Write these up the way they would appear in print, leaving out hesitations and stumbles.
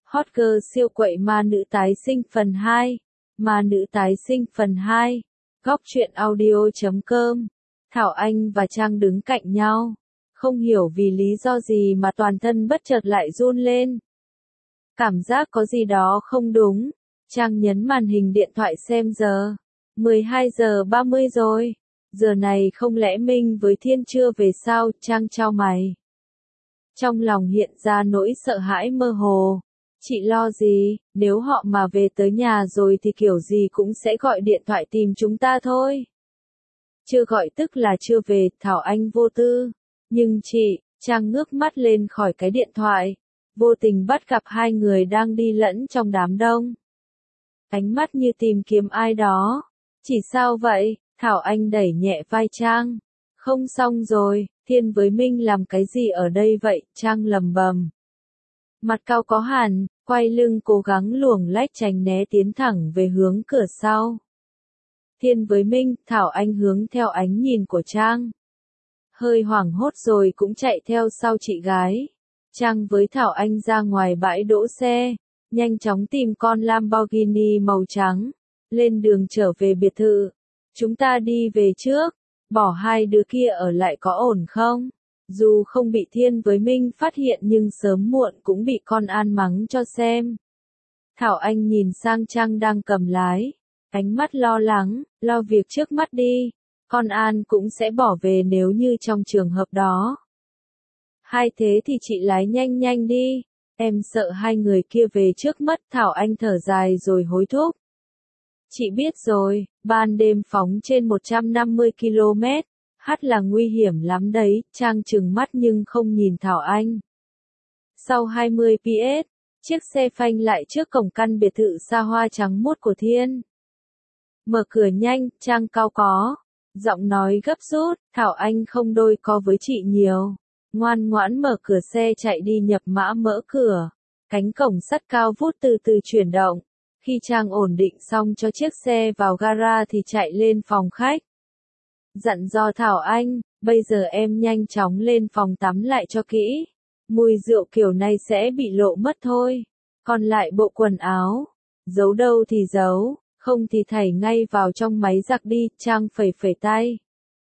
Hot girl siêu quậy ma nữ tái sinh phần 2. Ma nữ tái sinh phần 2. Góc truyện audio.com. Thảo Anh và Trang đứng cạnh nhau. Không hiểu vì lý do gì mà toàn thân bất chợt lại run lên. Cảm giác có gì đó không đúng. Trang nhấn màn hình điện thoại xem giờ. 12 giờ 30 rồi. Giờ này không lẽ Minh với Thiên chưa về sao? Trang chau mày. Trong lòng hiện ra nỗi sợ hãi mơ hồ. Chị lo gì, nếu họ mà về tới nhà rồi thì kiểu gì cũng sẽ gọi điện thoại tìm chúng ta thôi. Chưa gọi tức là chưa về, Thảo Anh vô tư. Nhưng chị, Trang ngước mắt lên khỏi cái điện thoại. Vô tình bắt gặp hai người đang đi lẫn trong đám đông. Ánh mắt như tìm kiếm ai đó. Chỉ sao vậy? Thảo Anh đẩy nhẹ vai Trang. Không xong rồi, Thiên với Minh làm cái gì ở đây vậy? Trang lầm bầm. Mặt cao có hẳn, quay lưng cố gắng luồng lách tránh né tiến thẳng về hướng cửa sau. Thiên với Minh, Thảo Anh hướng theo ánh nhìn của Trang. Hơi hoảng hốt rồi cũng chạy theo sau chị gái. Trang với Thảo Anh ra ngoài bãi đỗ xe, nhanh chóng tìm con Lamborghini màu trắng, lên đường trở về biệt thự. Chúng ta đi về trước, bỏ hai đứa kia ở lại có ổn không? Dù không bị Thiên với Minh phát hiện nhưng sớm muộn cũng bị con An mắng cho xem. Thảo Anh nhìn sang Trang đang cầm lái, ánh mắt lo lắng, lo việc trước mắt đi. Con An cũng sẽ bỏ về nếu như trong trường hợp đó. Hay thế thì chị lái nhanh nhanh đi, em sợ hai người kia về trước mất. Thảo Anh thở dài rồi hối thúc. Chị biết rồi, ban đêm phóng trên 150 km, là nguy hiểm lắm đấy. Trang trừng mắt nhưng không nhìn Thảo Anh. Sau 20 PS, chiếc xe phanh lại trước cổng căn biệt thự xa hoa trắng muốt của Thiên. Mở cửa nhanh, Trang cau có. Giọng nói gấp rút, Thảo Anh không đôi co với chị nhiều. Ngoan ngoãn mở cửa xe chạy đi nhập mã mở cửa. Cánh cổng sắt cao vút từ từ chuyển động. Khi Trang ổn định xong cho chiếc xe vào gara thì chạy lên phòng khách. Dặn dò Thảo Anh, bây giờ em nhanh chóng lên phòng tắm lại cho kỹ. Mùi rượu kiểu này sẽ bị lộ mất thôi. Còn lại bộ quần áo, giấu đâu thì giấu, không thì thảy ngay vào trong máy giặt đi. Trang phẩy phẩy tay.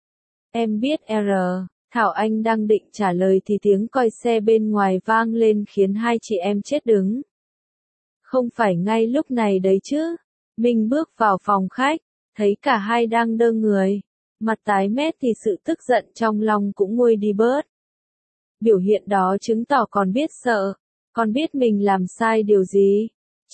Em biết R. Thảo Anh đang định trả lời thì tiếng còi xe bên ngoài vang lên khiến hai chị em chết đứng. Không phải ngay lúc này đấy chứ. Minh bước vào phòng khách, thấy cả hai đang đơ người. Mặt tái mét thì sự tức giận trong lòng cũng nguôi đi bớt. Biểu hiện đó chứng tỏ còn biết sợ, còn biết mình làm sai điều gì.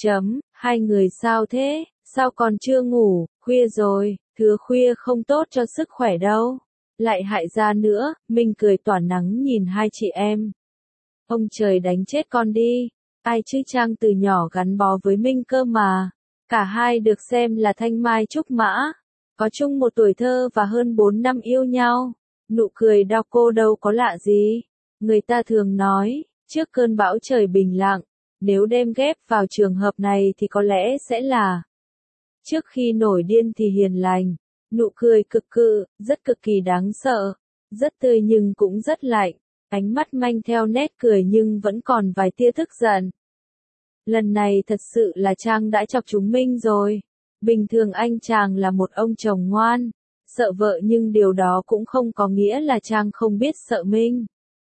Hai người sao thế, sao còn chưa ngủ, khuya rồi, thừa khuya không tốt cho sức khỏe đâu. Lại hại ra nữa, Minh cười tỏa nắng nhìn hai chị em. Ông trời đánh chết con đi, ai chứ. Trang từ nhỏ gắn bó với Minh cơ mà. Cả hai được xem là thanh mai trúc mã. Có chung một tuổi thơ và hơn 4 năm yêu nhau. Nụ cười đau cô đâu có lạ gì. Người ta thường nói, trước cơn bão trời bình lặng, nếu đem ghép vào trường hợp này thì có lẽ sẽ là trước khi nổi điên thì hiền lành. Nụ cười rất cực kỳ đáng sợ. Rất tươi nhưng cũng rất lạnh. Ánh mắt manh theo nét cười nhưng vẫn còn vài tia tức giận. Lần này thật sự là Trang đã chọc chúng Minh rồi. Bình thường anh chàng là một ông chồng ngoan, sợ vợ nhưng điều đó cũng không có nghĩa là Trang không biết sợ Minh.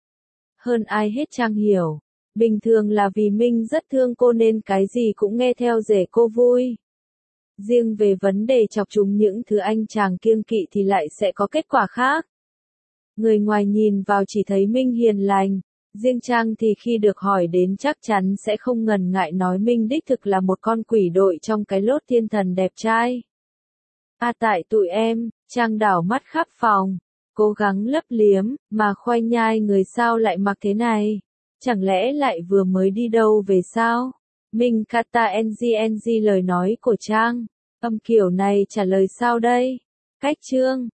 Hơn ai hết Trang hiểu, bình thường là vì Minh rất thương cô nên cái gì cũng nghe theo để cô vui. Riêng về vấn đề chọc chúng những thứ anh chàng kiêng kỵ thì lại sẽ có kết quả khác. Người ngoài nhìn vào chỉ thấy Minh hiền lành, riêng Trang thì khi được hỏi đến chắc chắn sẽ không ngần ngại nói Minh đích thực là một con quỷ đội trong cái lốt thiên thần đẹp trai. Tại tụi em, Trang đảo mắt khắp phòng, cố gắng lấp liếm, mà khoai nhai người sao lại mặc thế này? Chẳng lẽ lại vừa mới đi đâu về sao? Minh kata ng lời nói của Trang, âm kiểu này trả lời sao đây? Cách chương